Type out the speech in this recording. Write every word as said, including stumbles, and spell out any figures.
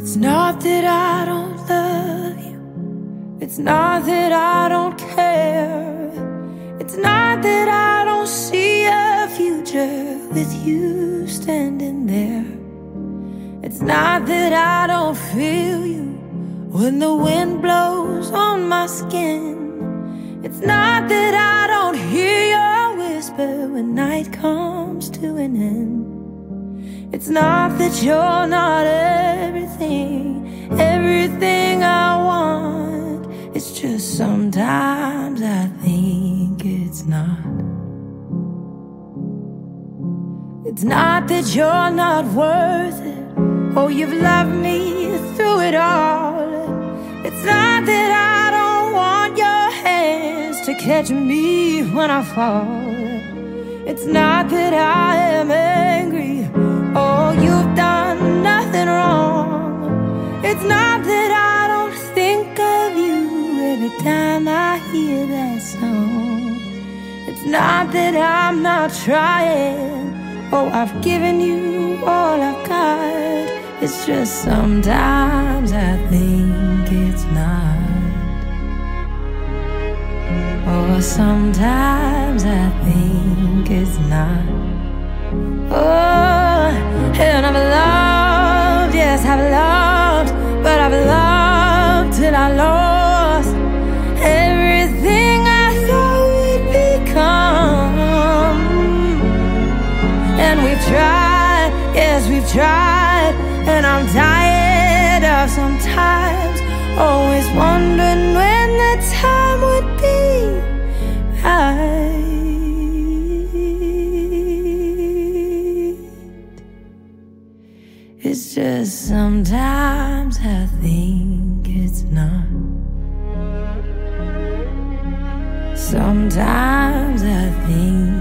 It's not that I don't love you, it's not that I don't care, it's not that I don't see a future with you standing there. It's not that I don't feel you when the wind blows on my skin. It's not that I don't hear your whisper when night comes to an end. It's not that you're not everything, everything I want. It's just sometimes I think it's not. It's not that you're not worth it, oh, you've loved me through it all. It's not that I don't want your hands to catch me when I fall. It's not that I am angry, oh, you've done nothing wrong. It's not that I don't think of you every time I hear that song. It's not that I'm not trying, oh, I've given you all I've got. It's just sometimes I think it's not. Oh, sometimes I think it's not. Oh, and I've loved, yes, I've loved, but I've loved till I lost everything I thought we'd become. And we've tried, yes, we've tried, and I'm tired of sometimes always wondering when the time would be right. It's just sometimes I think it's not. Sometimes I think